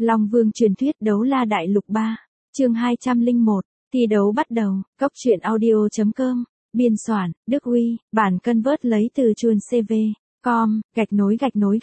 Long Vương truyền thuyết đấu la đại lục 3, chương 201, thi đấu bắt đầu, Cốc truyện audio.com, biên soạn, Đức Huy, bản convert lấy từ chuồn CV. Com, gạch nối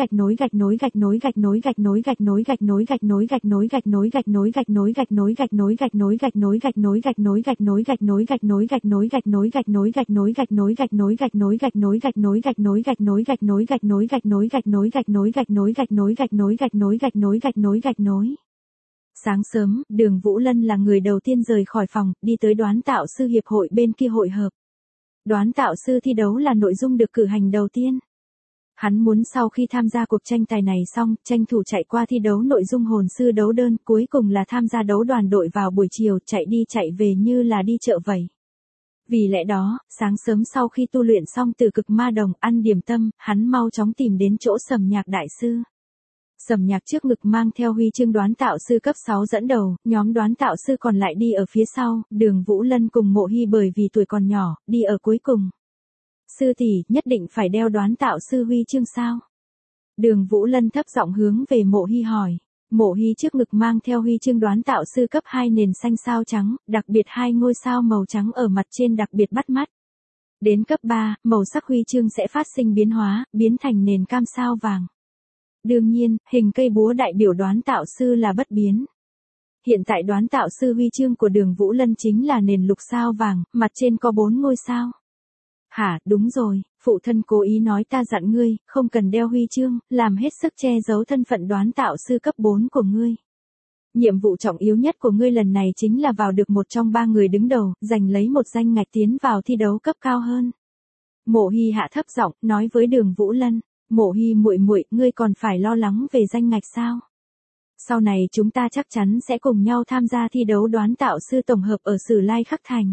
Sáng sớm, Đường Vũ Lân là người đầu tiên rời khỏi phòng, đi tới đoán tạo sư hiệp hội bên kia hội hợp. Đoán tạo sư thi đấu là nội dung được cử hành đầu tiên. Hắn muốn sau khi tham gia cuộc tranh tài này xong, tranh thủ chạy qua thi đấu nội dung hồn sư đấu đơn, cuối cùng là tham gia đấu đoàn đội vào buổi chiều, chạy đi chạy về như là đi chợ vậy. Vì lẽ đó, sáng sớm sau khi tu luyện xong từ cực ma đồng, ăn điểm tâm, hắn mau chóng tìm đến chỗ Sầm Nhạc đại sư. Sầm Nhạc trước ngực mang theo huy chương đoán tạo sư cấp 6 dẫn đầu, nhóm đoán tạo sư còn lại đi ở phía sau, Đường Vũ Lân cùng Mộ Hy bởi vì tuổi còn nhỏ, đi ở cuối cùng. Sư tỷ, nhất định phải đeo đoán tạo sư huy chương sao? Đường Vũ Lân thấp giọng hướng về Mộ Hy hỏi. Mộ Hy trước ngực mang theo huy chương đoán tạo sư cấp 2 nền xanh sao trắng, đặc biệt 2 ngôi sao màu trắng ở mặt trên đặc biệt bắt mắt. Đến cấp 3, màu sắc huy chương sẽ phát sinh biến hóa, biến thành nền cam sao vàng. Đương nhiên, hình cây búa đại biểu đoán tạo sư là bất biến. Hiện tại đoán tạo sư huy chương của Đường Vũ Lân chính là nền lục sao vàng, mặt trên có 4 ngôi sao. Hả, đúng rồi, phụ thân cố ý nói ta dặn ngươi, không cần đeo huy chương, làm hết sức che giấu thân phận đoán tạo sư cấp 4 của ngươi. Nhiệm vụ trọng yếu nhất của ngươi lần này chính là vào được một trong 3 người đứng đầu, giành lấy một danh ngạch tiến vào thi đấu cấp cao hơn. Mộ Hy hạ thấp giọng, nói với Đường Vũ Lân, Mộ Hy muội muội, ngươi còn phải lo lắng về danh ngạch sao? Sau này chúng ta chắc chắn sẽ cùng nhau tham gia thi đấu đoán tạo sư tổng hợp ở Sử Lai Khắc Thành.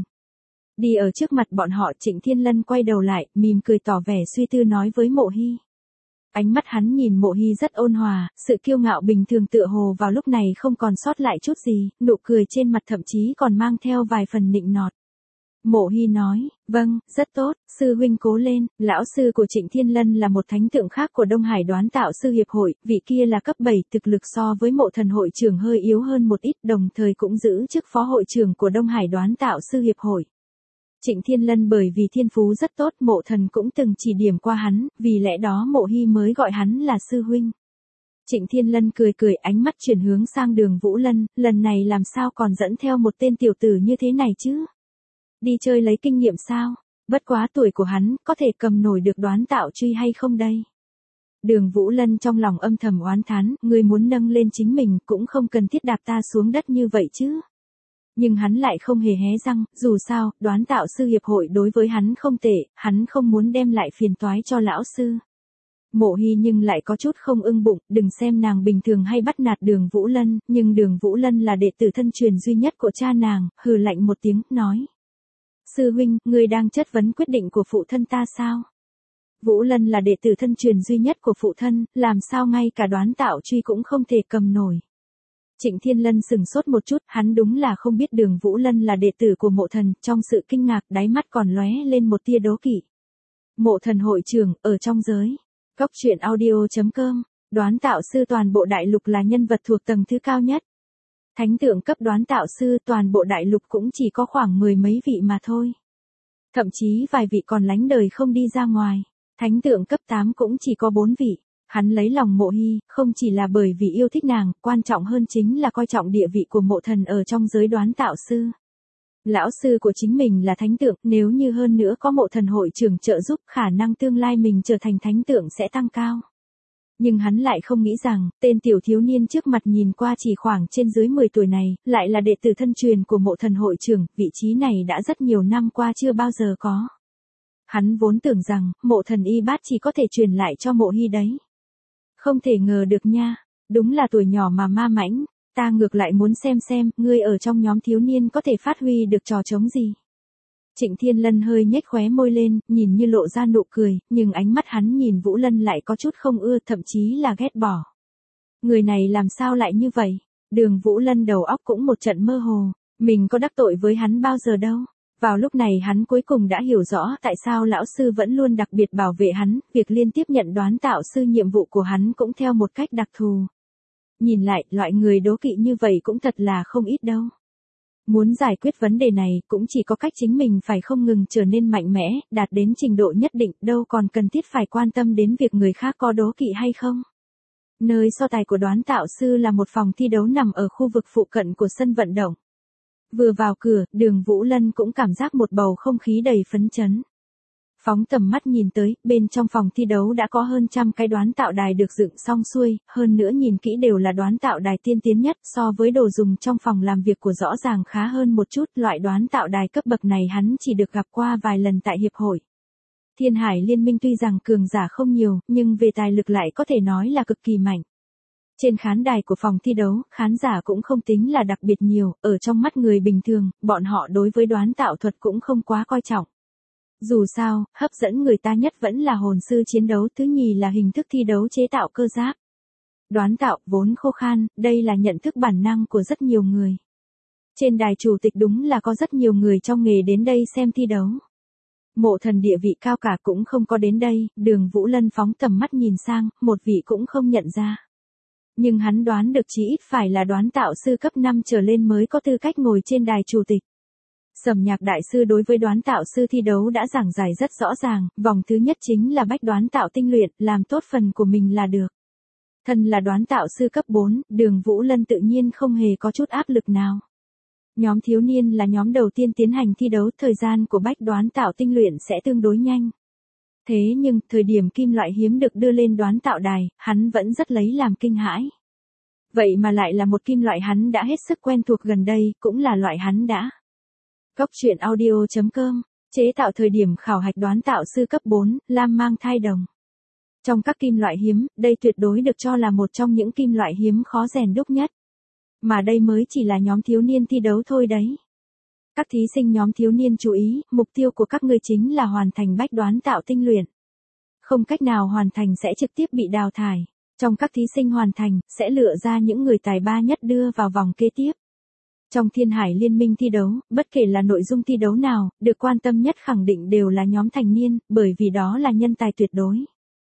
Đi ở trước mặt bọn họ, Trịnh Thiên Lân quay đầu lại, mỉm cười tỏ vẻ suy tư nói với Mộ Hy. Ánh mắt hắn nhìn Mộ Hy rất ôn hòa, sự kiêu ngạo bình thường tựa hồ vào lúc này không còn sót lại chút gì, nụ cười trên mặt thậm chí còn mang theo vài phần nịnh nọt. Mộ Hy nói, vâng, rất tốt, sư huynh cố lên, lão sư của Trịnh Thiên Lân là một thánh tượng khác của Đông Hải đoán tạo sư hiệp hội, vị kia là cấp 7, thực lực so với Mộ Thần hội trưởng hơi yếu hơn một ít, đồng thời cũng giữ chức phó hội trưởng của Đông Hải đoán tạo sư hiệp hội. Trịnh Thiên Lân bởi vì thiên phú rất tốt, Mộ Thần cũng từng chỉ điểm qua hắn, vì lẽ đó Mộ Hy mới gọi hắn là sư huynh. Trịnh Thiên Lân cười cười, ánh mắt chuyển hướng sang Đường Vũ Lân, lần này làm sao còn dẫn theo một tên tiểu tử như thế này chứ? Đi chơi lấy kinh nghiệm sao? Bất quá tuổi của hắn, có thể cầm nổi được đoán tạo truy hay không đây? Đường Vũ Lân trong lòng âm thầm oán thán, ngươi muốn nâng lên chính mình, cũng không cần thiết đạp ta xuống đất như vậy chứ. Nhưng hắn lại không hề hé răng, dù sao, đoán tạo sư hiệp hội đối với hắn không tệ, hắn không muốn đem lại phiền toái cho lão sư. Mộ Hy nhưng lại có chút không ưng bụng, đừng xem nàng bình thường hay bắt nạt Đường Vũ Lân, nhưng Đường Vũ Lân là đệ tử thân truyền duy nhất của cha nàng, hừ lạnh một tiếng, nói. Sư huynh, ngươi đang chất vấn quyết định của phụ thân ta sao? Vũ Lân là đệ tử thân truyền duy nhất của phụ thân, làm sao ngay cả đoán tạo truy cũng không thể cầm nổi. Trịnh Thiên Lân sừng sốt một chút, hắn đúng là không biết Đường Vũ Lân là đệ tử của Mộ Thần, trong sự kinh ngạc đáy mắt còn lóe lên một tia đố kỵ. Mộ Thần hội trưởng, ở trong giới. Cốc truyện audio.com, đoán tạo sư toàn bộ đại lục là nhân vật thuộc tầng thứ cao nhất. Thánh tượng cấp đoán tạo sư toàn bộ đại lục cũng chỉ có khoảng 10 mấy vị mà thôi. Thậm chí vài vị còn lánh đời không đi ra ngoài. Thánh tượng cấp 8 cũng chỉ có 4 vị. Hắn lấy lòng Mộ Hy, không chỉ là bởi vì yêu thích nàng, quan trọng hơn chính là coi trọng địa vị của Mộ Thần ở trong giới đoán tạo sư. Lão sư của chính mình là thánh tượng, nếu như hơn nữa có Mộ Thần hội trưởng trợ giúp, khả năng tương lai mình trở thành thánh tượng sẽ tăng cao. Nhưng hắn lại không nghĩ rằng, tên tiểu thiếu niên trước mặt nhìn qua chỉ khoảng trên dưới 10 tuổi này, lại là đệ tử thân truyền của Mộ Thần hội trưởng, vị trí này đã rất nhiều năm qua chưa bao giờ có. Hắn vốn tưởng rằng, Mộ Thần y bát chỉ có thể truyền lại cho Mộ Hy đấy. Không thể ngờ được nha, đúng là tuổi nhỏ mà ma mãnh, ta ngược lại muốn xem, ngươi ở trong nhóm thiếu niên có thể phát huy được trò trống gì. Trịnh Thiên Lân hơi nhếch khóe môi lên, nhìn như lộ ra nụ cười, nhưng ánh mắt hắn nhìn Vũ Lân lại có chút không ưa, thậm chí là ghét bỏ. Người này làm sao lại như vậy? Đường Vũ Lân đầu óc cũng một trận mơ hồ, mình có đắc tội với hắn bao giờ đâu. Vào lúc này hắn cuối cùng đã hiểu rõ tại sao lão sư vẫn luôn đặc biệt bảo vệ hắn, việc liên tiếp nhận đoán tạo sư nhiệm vụ của hắn cũng theo một cách đặc thù. Nhìn lại, loại người đố kỵ như vậy cũng thật là không ít đâu. Muốn giải quyết vấn đề này cũng chỉ có cách chính mình phải không ngừng trở nên mạnh mẽ, đạt đến trình độ nhất định, đâu còn cần thiết phải quan tâm đến việc người khác có đố kỵ hay không. Nơi so tài của đoán tạo sư là một phòng thi đấu nằm ở khu vực phụ cận của sân vận động. Vừa vào cửa, Đường Vũ Lân cũng cảm giác một bầu không khí đầy phấn chấn. Phóng tầm mắt nhìn tới, bên trong phòng thi đấu đã có hơn 100 cái đoán tạo đài được dựng xong xuôi, hơn nữa nhìn kỹ đều là đoán tạo đài tiên tiến nhất, so với đồ dùng trong phòng làm việc của rõ ràng khá hơn một chút, loại đoán tạo đài cấp bậc này hắn chỉ được gặp qua vài lần tại hiệp hội. Thiên Hải Liên Minh tuy rằng cường giả không nhiều, nhưng về tài lực lại có thể nói là cực kỳ mạnh. Trên khán đài của phòng thi đấu, khán giả cũng không tính là đặc biệt nhiều, ở trong mắt người bình thường, bọn họ đối với đoán tạo thuật cũng không quá coi trọng. Dù sao, hấp dẫn người ta nhất vẫn là hồn sư chiến đấu, thứ nhì là hình thức thi đấu chế tạo cơ giáp. Đoán tạo vốn khô khan, đây là nhận thức bản năng của rất nhiều người. Trên đài chủ tịch đúng là có rất nhiều người trong nghề đến đây xem thi đấu. Mộ Thần địa vị cao cả cũng không có đến đây, Đường Vũ Lân phóng tầm mắt nhìn sang, một vị cũng không nhận ra. Nhưng hắn đoán được chí ít phải là đoán tạo sư cấp 5 trở lên mới có tư cách ngồi trên đài chủ tịch. Sầm Nhạc đại sư đối với đoán tạo sư thi đấu đã giảng giải rất rõ ràng, vòng thứ nhất chính là bách đoán tạo tinh luyện, làm tốt phần của mình là được. Thân là đoán tạo sư cấp 4, Đường Vũ Lân tự nhiên không hề có chút áp lực nào. Nhóm thiếu niên là nhóm đầu tiên tiến hành thi đấu, thời gian của bách đoán tạo tinh luyện sẽ tương đối nhanh. Thế nhưng, thời điểm kim loại hiếm được đưa lên đoán tạo đài, hắn vẫn rất lấy làm kinh hãi. Vậy mà lại là một kim loại hắn đã hết sức quen thuộc gần đây, cũng là loại hắn đã. Góc truyện audio.com, chế tạo thời điểm khảo hạch đoán tạo sư cấp 4, lam mang thai đồng. Trong các kim loại hiếm, đây tuyệt đối được cho là một trong những kim loại hiếm khó rèn đúc nhất. Mà đây mới chỉ là nhóm thiếu niên thi đấu thôi đấy. Các thí sinh nhóm thiếu niên chú ý, mục tiêu của các ngươi chính là hoàn thành bách đoán tạo tinh luyện. Không cách nào hoàn thành sẽ trực tiếp bị đào thải. Trong các thí sinh hoàn thành, sẽ lựa ra những người tài ba nhất đưa vào vòng kế tiếp. Trong Thiên Hải Liên Minh thi đấu, bất kể là nội dung thi đấu nào, được quan tâm nhất khẳng định đều là nhóm thành niên, bởi vì đó là nhân tài tuyệt đối.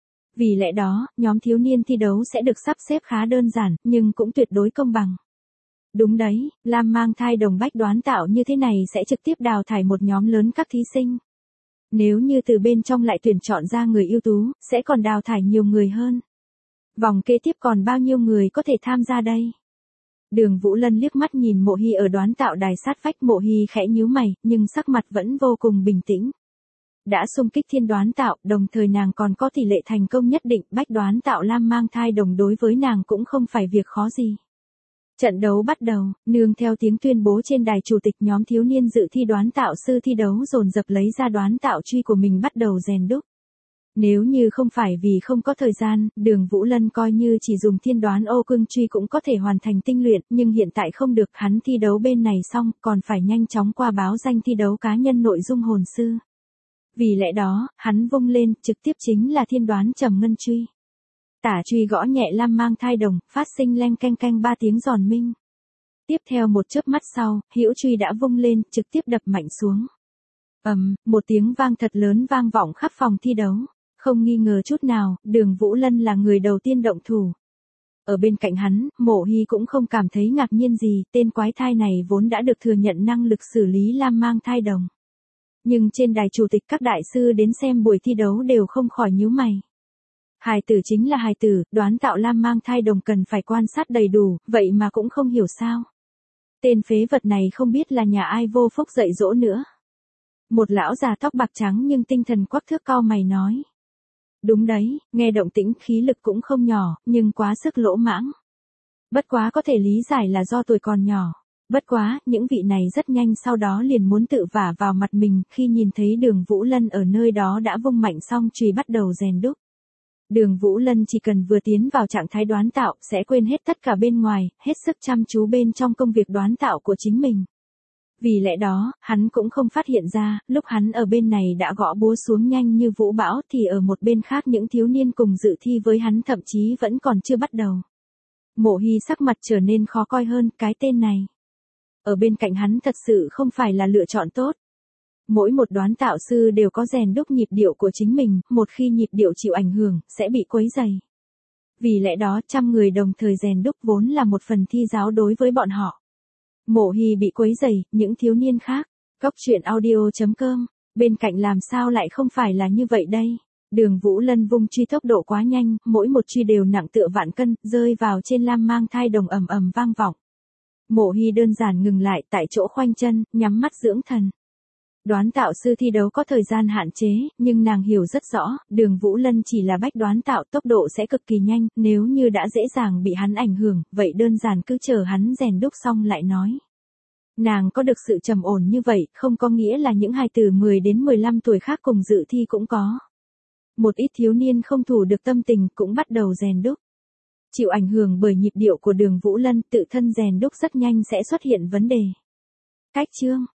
Vì lẽ đó, nhóm thiếu niên thi đấu sẽ được sắp xếp khá đơn giản, nhưng cũng tuyệt đối công bằng. Đúng đấy, lam mang thai đồng bách đoán tạo như thế này sẽ trực tiếp đào thải một nhóm lớn các thí sinh. Nếu như từ bên trong lại tuyển chọn ra người ưu tú, sẽ còn đào thải nhiều người hơn. Vòng kế tiếp còn bao nhiêu người có thể tham gia đây? Đường Vũ Lân liếc mắt nhìn Mộ Hy ở đoán tạo đài sát vách, Mộ Hy khẽ nhíu mày, nhưng sắc mặt vẫn vô cùng bình tĩnh. Đã xung kích thiên đoán tạo, đồng thời nàng còn có tỷ lệ thành công nhất định, bách đoán tạo lam mang thai đồng đối với nàng cũng không phải việc khó gì. Trận đấu bắt đầu, nương theo tiếng tuyên bố trên đài chủ tịch, nhóm thiếu niên dự thi đoán tạo sư thi đấu dồn dập lấy ra đoán tạo truy của mình bắt đầu rèn đúc. Nếu như không phải vì không có thời gian, Đường Vũ Lân coi như chỉ dùng thiên đoán ô cương truy cũng có thể hoàn thành tinh luyện, nhưng hiện tại không được, hắn thi đấu bên này xong, còn phải nhanh chóng qua báo danh thi đấu cá nhân nội dung hồn sư. Vì lẽ đó, hắn vung lên, trực tiếp chính là thiên đoán trầm ngân truy. Tả truy gõ nhẹ lam mang thai đồng, phát sinh leng keng keng 3 tiếng giòn minh. Tiếp theo một chớp mắt sau, hữu truy đã vung lên, trực tiếp đập mạnh xuống. Một tiếng vang thật lớn vang vọng khắp phòng thi đấu. Không nghi ngờ chút nào, Đường Vũ Lân là người đầu tiên động thủ. Ở bên cạnh hắn, Mộ Hy cũng không cảm thấy ngạc nhiên gì, tên quái thai này vốn đã được thừa nhận năng lực xử lý lam mang thai đồng. Nhưng trên đài chủ tịch các đại sư đến xem buổi thi đấu đều không khỏi nhíu mày. Hài tử chính là hài tử, đoán tạo lam mang thai đồng cần phải quan sát đầy đủ, vậy mà cũng không hiểu sao. Tên phế vật này không biết là nhà ai vô phúc dạy dỗ nữa. Một lão già tóc bạc trắng nhưng tinh thần quắc thước cau mày nói. Đúng đấy, nghe động tĩnh khí lực cũng không nhỏ, nhưng quá sức lỗ mãng. Bất quá có thể lý giải là do tuổi còn nhỏ. Bất quá, những vị này rất nhanh sau đó liền muốn tự vả vào mặt mình, khi nhìn thấy Đường Vũ Lân ở nơi đó đã vung mạnh xong chùy bắt đầu rèn đúc. Đường Vũ Lân chỉ cần vừa tiến vào trạng thái đoán tạo, sẽ quên hết tất cả bên ngoài, hết sức chăm chú bên trong công việc đoán tạo của chính mình. Vì lẽ đó, hắn cũng không phát hiện ra, lúc hắn ở bên này đã gõ búa xuống nhanh như vũ bão thì ở một bên khác những thiếu niên cùng dự thi với hắn thậm chí vẫn còn chưa bắt đầu. Mộ Hy sắc mặt trở nên khó coi hơn, cái tên này. Ở bên cạnh hắn thật sự không phải là lựa chọn tốt. Mỗi một đoán tạo sư đều có rèn đúc nhịp điệu của chính mình, một khi nhịp điệu chịu ảnh hưởng, sẽ bị quấy rầy. Vì lẽ đó trăm người đồng thời rèn đúc vốn là một phần thi giáo đối với bọn họ. Mộ Hì bị quấy rầy, những thiếu niên khác. Góc truyện audio.com. Bên cạnh làm sao lại không phải là như vậy đây? Đường Vũ Lân vung truy tốc độ quá nhanh, mỗi một truy đều nặng tựa vạn cân, rơi vào trên lam mang thai đồng ầm ầm vang vọng. Mộ Hì đơn giản ngừng lại tại chỗ khoanh chân, nhắm mắt dưỡng thần. Đoán tạo sư thi đấu có thời gian hạn chế, nhưng nàng hiểu rất rõ, Đường Vũ Lân chỉ là bách đoán tạo, tốc độ sẽ cực kỳ nhanh, nếu như đã dễ dàng bị hắn ảnh hưởng, vậy đơn giản cứ chờ hắn rèn đúc xong lại nói. Nàng có được sự trầm ổn như vậy, không có nghĩa là những hài tử 10 đến 15 tuổi khác cùng dự thi cũng có. Một ít thiếu niên không thủ được tâm tình cũng bắt đầu rèn đúc. Chịu ảnh hưởng bởi nhịp điệu của Đường Vũ Lân, tự thân rèn đúc rất nhanh sẽ xuất hiện vấn đề. Cách chương